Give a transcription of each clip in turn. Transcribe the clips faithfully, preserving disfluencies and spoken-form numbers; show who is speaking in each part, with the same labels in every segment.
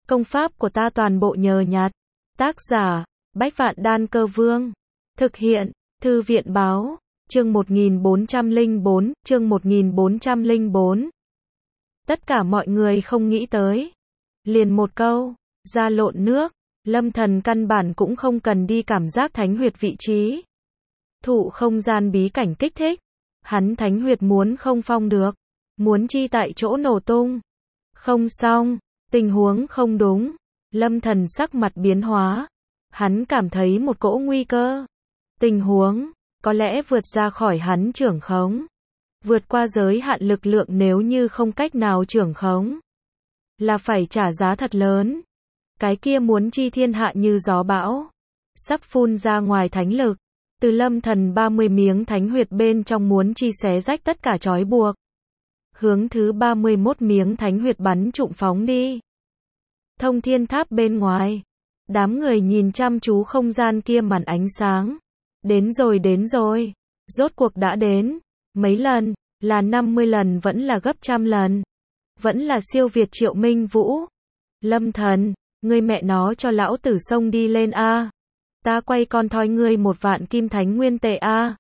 Speaker 1: Công pháp của ta toàn bộ nhờ nhặt. Tác giả, Bách Vạn Đan Cơ Vương. Thực hiện, Thư viện Báo. Chương một nghìn bốn trăm lẻ bốn, chương một nghìn bốn trăm lẻ bốn. Tất cả mọi người không nghĩ tới. Liền một câu, ra lộn nước, Lâm Thần căn bản cũng không cần đi cảm giác thánh huyệt vị trí. Thụ không gian bí cảnh kích thích. Hắn thánh huyệt muốn không phong được. Muốn chi tại chỗ nổ tung. Không xong, tình huống không đúng. Lâm Thần sắc mặt biến hóa. Hắn cảm thấy một cỗ nguy cơ. Tình huống, có lẽ vượt ra khỏi hắn trưởng khống. Vượt qua giới hạn lực lượng nếu như không cách nào trưởng khống. Là phải trả giá thật lớn. Cái kia muốn chi thiên hạ như gió bão. Sắp phun ra ngoài thánh lực. Từ Lâm Thần ba mươi miếng thánh huyệt bên trong muốn chi xé rách tất cả trói buộc. Hướng thứ ba mươi mốt miếng thánh huyệt bắn trụm phóng đi. Thông thiên tháp bên ngoài. Đám người nhìn chăm chú không gian kia màn ánh sáng. Đến rồi đến rồi. Rốt cuộc đã đến. Mấy lần, là năm mươi lần vẫn là gấp trăm lần. Vẫn là siêu việt Triệu Minh Vũ. Lâm Thần, ngươi mẹ nó cho lão tử xông đi lên a. Ta quay con thoi ngươi một vạn kim thánh nguyên tệ a.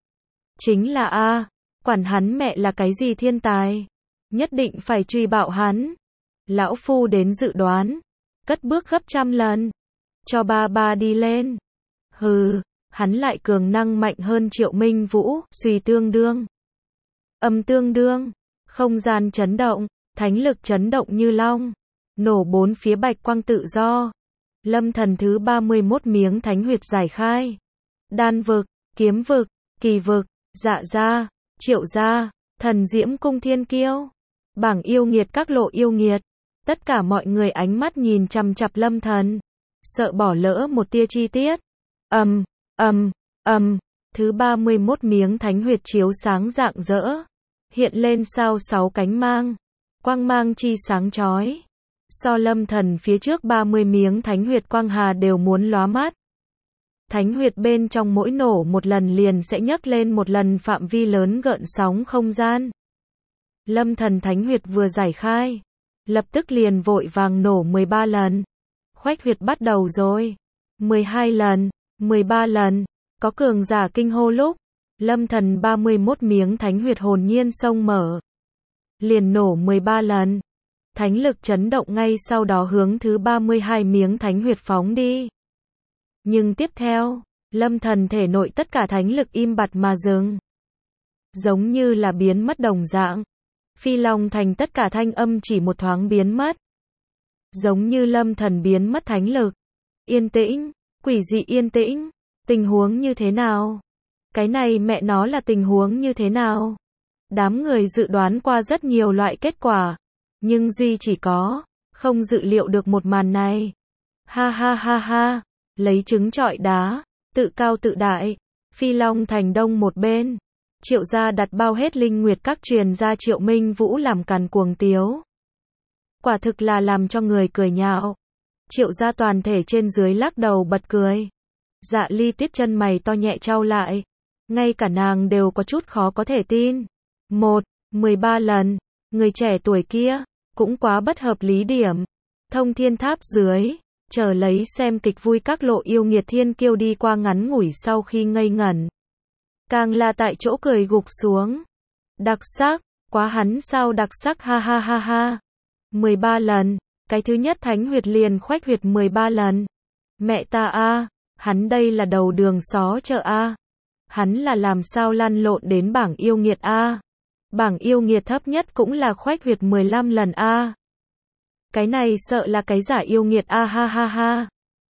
Speaker 1: Chính là a, quản hắn mẹ là cái gì thiên tài. Nhất định phải truy bạo hắn. Lão phu đến dự đoán. Cất bước gấp trăm lần. Cho ba ba đi lên. Hừ, hắn lại cường năng mạnh hơn Triệu Minh Vũ, suy tương đương. Âm tương đương, không gian chấn động, thánh lực chấn động như long. Nổ bốn phía bạch quang tự do. Lâm Thần thứ ba mươi mốt miếng thánh huyệt giải khai. Đan vực, kiếm vực, kỳ vực, dạ gia, triệu gia, thần diễm cung thiên kiêu. Bảng yêu nghiệt các lộ yêu nghiệt. Tất cả mọi người ánh mắt nhìn chằm chằm Lâm Thần. Sợ bỏ lỡ một tia chi tiết. Ầm, ầm, ầm, thứ ba mươi mốt miếng thánh huyệt chiếu sáng rạng rỡ. Hiện lên sao sáu cánh mang. Quang mang chi sáng chói. So Lâm Thần phía trước ba mươi miếng thánh huyệt quang hà đều muốn lóa mắt. Thánh huyệt bên trong mỗi nổ một lần liền sẽ nhấc lên một lần phạm vi lớn gợn sóng không gian. Lâm Thần thánh huyệt vừa giải khai, lập tức liền vội vàng nổ mười ba lần. Khoách huyệt bắt đầu rồi. mười hai lần, mười ba lần, có cường giả kinh hô lúc. Lâm Thần ba mươi mốt miếng thánh huyệt hồn nhiên xông mở. Liền nổ mười ba lần. Thánh lực chấn động ngay sau đó hướng thứ ba mươi hai miếng thánh huyệt phóng đi. Nhưng tiếp theo, Lâm Thần thể nội tất cả thánh lực im bặt mà dừng. Giống như là biến mất đồng dạng. Phi Long Thành tất cả thanh âm chỉ một thoáng biến mất. Giống như Lâm Thần biến mất thánh lực. Yên tĩnh, quỷ dị yên tĩnh. Tình huống như thế nào? Cái này mẹ nó là tình huống như thế nào? Đám người dự đoán qua rất nhiều loại kết quả. Nhưng duy chỉ có, không dự liệu được một màn này. Ha ha ha ha, lấy trứng trọi đá, tự cao tự đại. Phi Long Thành đông một bên. Triệu gia đặt bao hết linh nguyệt các truyền ra Triệu Minh Vũ làm càn cuồng tiếu. Quả thực là làm cho người cười nhạo. Triệu gia toàn thể trên dưới lắc đầu bật cười. Dạ Ly Tuyết chân mày to nhẹ trao lại. Ngay cả nàng đều có chút khó có thể tin. Một, mười ba lần. Người trẻ tuổi kia, cũng quá bất hợp lý điểm. Thông thiên tháp dưới, chờ lấy xem kịch vui các lộ yêu nghiệt thiên kiêu đi qua ngắn ngủi sau khi ngây ngẩn. Càng là tại chỗ cười gục xuống. Đặc sắc, quá hắn sao đặc sắc ha ha ha ha. mười ba lần, cái thứ nhất thánh huyệt liền khoách huyệt mười ba lần. Mẹ ta a, hắn đây là đầu đường xó chợ a. Hắn là làm sao lăn lộn đến bảng yêu nghiệt a. Bảng yêu nghiệt thấp nhất cũng là khoách huyệt mười lăm lần a. Cái này sợ là cái giả yêu nghiệt a ha ha ha.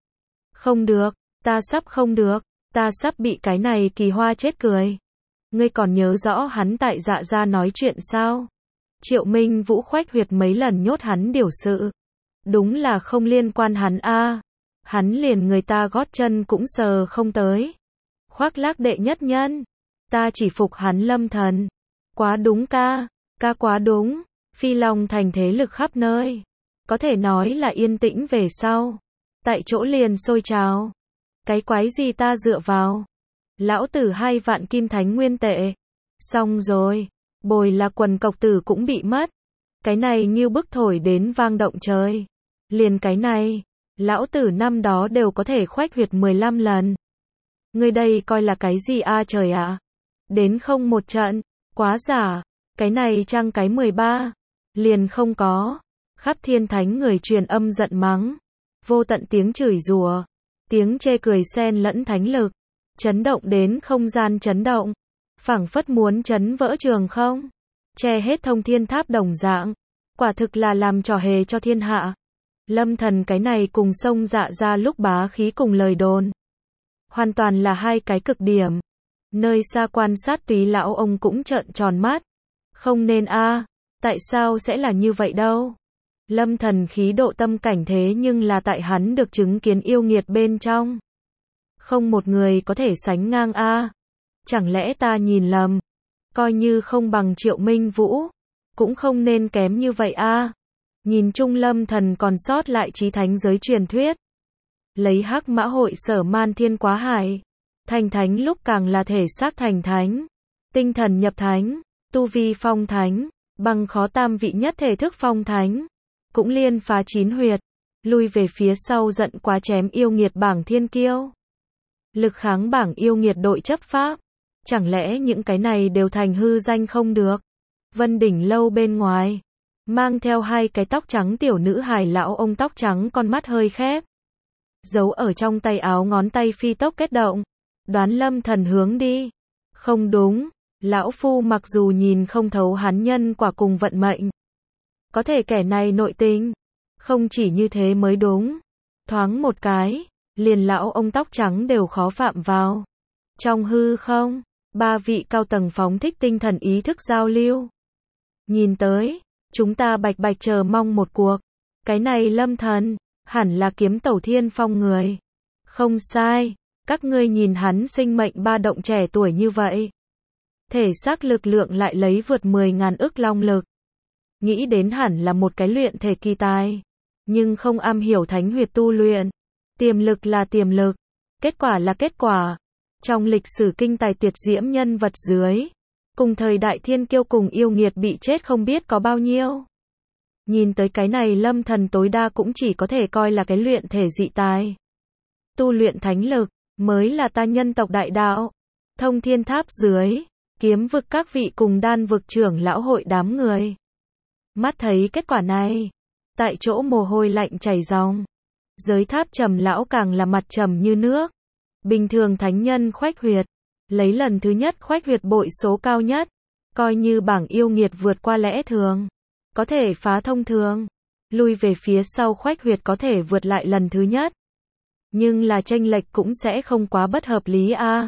Speaker 1: Không được, ta sắp không được, ta sắp bị cái này kỳ hoa chết cười. Ngươi còn nhớ rõ hắn tại Dạ gia nói chuyện sao? Triệu Minh Vũ khoách huyệt mấy lần nhốt hắn điều sự. Đúng là không liên quan hắn a. Hắn liền người ta gót chân cũng sờ không tới. Khoác lác đệ nhất nhân. Ta chỉ phục hắn Lâm Thần. Quá đúng ca, ca quá đúng. Phi Long Thành thế lực khắp nơi. Có thể nói là yên tĩnh về sau. Tại chỗ liền sôi trào. Cái quái gì ta dựa vào? Lão tử hai vạn kim thánh nguyên tệ. Xong rồi. Bồi là quần cộc tử cũng bị mất. Cái này như bức thổi đến vang động trời. Liền cái này, lão tử năm đó đều có thể khoách huyệt mười lăm lần. Ngươi đây coi là cái gì a trời ạ? Đến không một trận, quá giả, cái này trang cái mười ba, liền không có. Khắp thiên thánh người truyền âm giận mắng, vô tận tiếng chửi rủa, tiếng chê cười xen lẫn thánh lực, chấn động đến không gian chấn động, phảng phất muốn chấn vỡ trường không, che hết thông thiên tháp đồng dạng, quả thực là làm trò hề cho thiên hạ. Lâm Thần cái này cùng sông Dạ ra lúc bá khí cùng lời đồn, hoàn toàn là hai cái cực điểm. Nơi xa quan sát Túy lão ông cũng trợn tròn mắt, không nên a, tại sao sẽ là như vậy đâu? Lâm Thần khí độ tâm cảnh thế nhưng là tại hắn được chứng kiến yêu nghiệt bên trong, không một người có thể sánh ngang a. Chẳng lẽ ta nhìn lầm? Coi như không bằng Triệu Minh Vũ, cũng không nên kém như vậy a. Nhìn chung Lâm Thần còn sót lại chí thánh giới truyền thuyết, lấy Hắc Mã hội sở man thiên quá hải, thành thánh lúc càng là thể xác thành thánh, tinh thần nhập thánh, tu vi phong thánh, bằng khó tam vị nhất thể thức phong thánh, cũng liên phá chín huyệt, lui về phía sau giận quá chém yêu nghiệt bảng thiên kiêu, lực kháng bảng yêu nghiệt đội chấp pháp. Chẳng lẽ những cái này đều thành hư danh không được? Vân đỉnh lâu bên ngoài, mang theo hai cái tóc trắng tiểu nữ hài lão ông tóc trắng con mắt hơi khép, giấu ở trong tay áo ngón tay phi tốc kết động, đoán Lâm Thần hướng đi. Không đúng, lão phu mặc dù nhìn không thấu hắn nhân quả cùng vận mệnh, có thể kẻ này nội tình, không chỉ như thế mới đúng. Thoáng một cái, liền lão ông tóc trắng đều khó phạm vào. Trong hư không, ba vị cao tầng phóng thích tinh thần ý thức giao lưu. Nhìn tới, chúng ta bạch bạch chờ mong một cuộc. Cái này Lâm Thần, hẳn là Kiếm Tẩu Thiên Phong người. Không sai, các ngươi nhìn hắn sinh mệnh ba động trẻ tuổi như vậy. Thể xác lực lượng lại lấy vượt mười ngàn ức long lực. Nghĩ đến hẳn là một cái luyện thể kỳ tài. Nhưng không am hiểu thánh huyệt tu luyện. Tiềm lực là tiềm lực. Kết quả là kết quả. Trong lịch sử kinh tài tuyệt diễm nhân vật dưới, cùng thời đại thiên kiêu cùng yêu nghiệt bị chết không biết có bao nhiêu. Nhìn tới cái này Lâm Thần tối đa cũng chỉ có thể coi là cái luyện thể dị tài. Tu luyện thánh lực, mới là ta nhân tộc đại đạo. Thông thiên tháp dưới, kiếm vực các vị cùng đan vực trưởng lão hội đám người. Mắt thấy kết quả này, tại chỗ mồ hôi lạnh chảy ròng. Giới tháp trầm lão càng là mặt trầm như nước. Bình thường thánh nhân khoách huyệt, lấy lần thứ nhất khoách huyệt bội số cao nhất, coi như bảng yêu nghiệt vượt qua lẽ thường, có thể phá thông thường, lui về phía sau khoách huyệt có thể vượt lại lần thứ nhất. Nhưng là chênh lệch cũng sẽ không quá bất hợp lý a.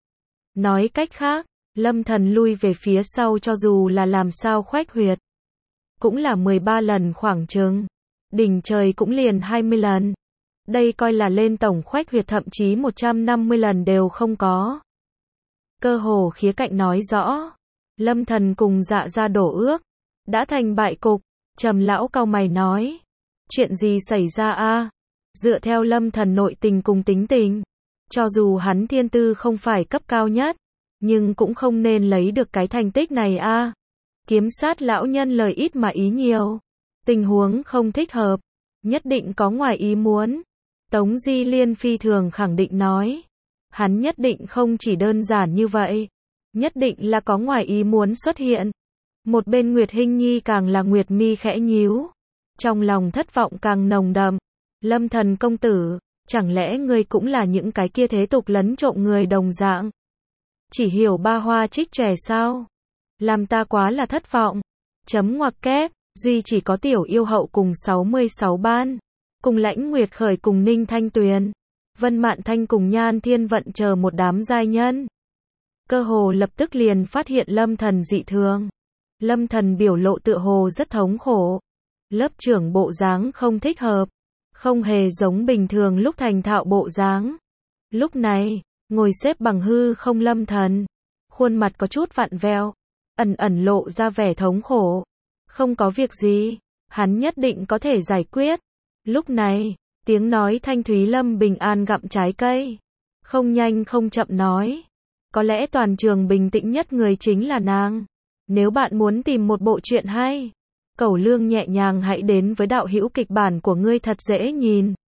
Speaker 1: Nói cách khác, Lâm Thần lui về phía sau cho dù là làm sao khoách huyệt, cũng là mười ba lần khoảng chừng, đỉnh trời cũng liền hai mươi lần. Đây coi là lên tổng khoách huyệt thậm chí một trăm năm mươi lần đều không có. Cơ hồ khía cạnh nói rõ, Lâm Thần cùng Dạ ra đổ ước, đã thành bại cục. Trầm lão cau mày nói, chuyện gì xảy ra a? Dựa theo Lâm Thần nội tình cùng tính tình, cho dù hắn thiên tư không phải cấp cao nhất, nhưng cũng không nên lấy được cái thành tích này a. Kiếm sát lão nhân lời ít mà ý nhiều, tình huống không thích hợp, nhất định có ngoài ý muốn. Tống Di Liên phi thường khẳng định nói, hắn nhất định không chỉ đơn giản như vậy, nhất định là có ngoài ý muốn xuất hiện. Một bên Nguyệt Hinh Nhi càng là Nguyệt mi khẽ nhíu, trong lòng thất vọng càng nồng đậm. Lâm Thần công tử, chẳng lẽ ngươi cũng là những cái kia thế tục lấn trộm người đồng dạng? Chỉ hiểu ba hoa trích trẻ sao? Làm ta quá là thất vọng. Chấm ngoặc kép, duy chỉ có tiểu yêu hậu cùng sáu mươi sáu ban. Cùng Lãnh Nguyệt Khởi cùng Ninh Thanh Tuyền, Vân Mạn Thanh cùng Nhan Thiên Vận chờ một đám giai nhân. Cơ hồ lập tức liền phát hiện Lâm Thần dị thường. Lâm Thần biểu lộ tựa hồ rất thống khổ. Lớp trưởng bộ dáng không thích hợp, không hề giống bình thường lúc thành thạo bộ dáng. Lúc này, ngồi xếp bằng hư không Lâm Thần, khuôn mặt có chút vặn vẹo, ẩn ẩn lộ ra vẻ thống khổ. Không có việc gì, hắn nhất định có thể giải quyết. Lúc này, tiếng nói thanh thúy Lâm Bình An gặm trái cây, không nhanh không chậm nói, có lẽ toàn trường bình tĩnh nhất người chính là nàng. Nếu bạn muốn tìm một bộ truyện hay, Cẩu Lương nhẹ nhàng hãy đến với đạo hữu kịch bản của ngươi thật dễ nhìn.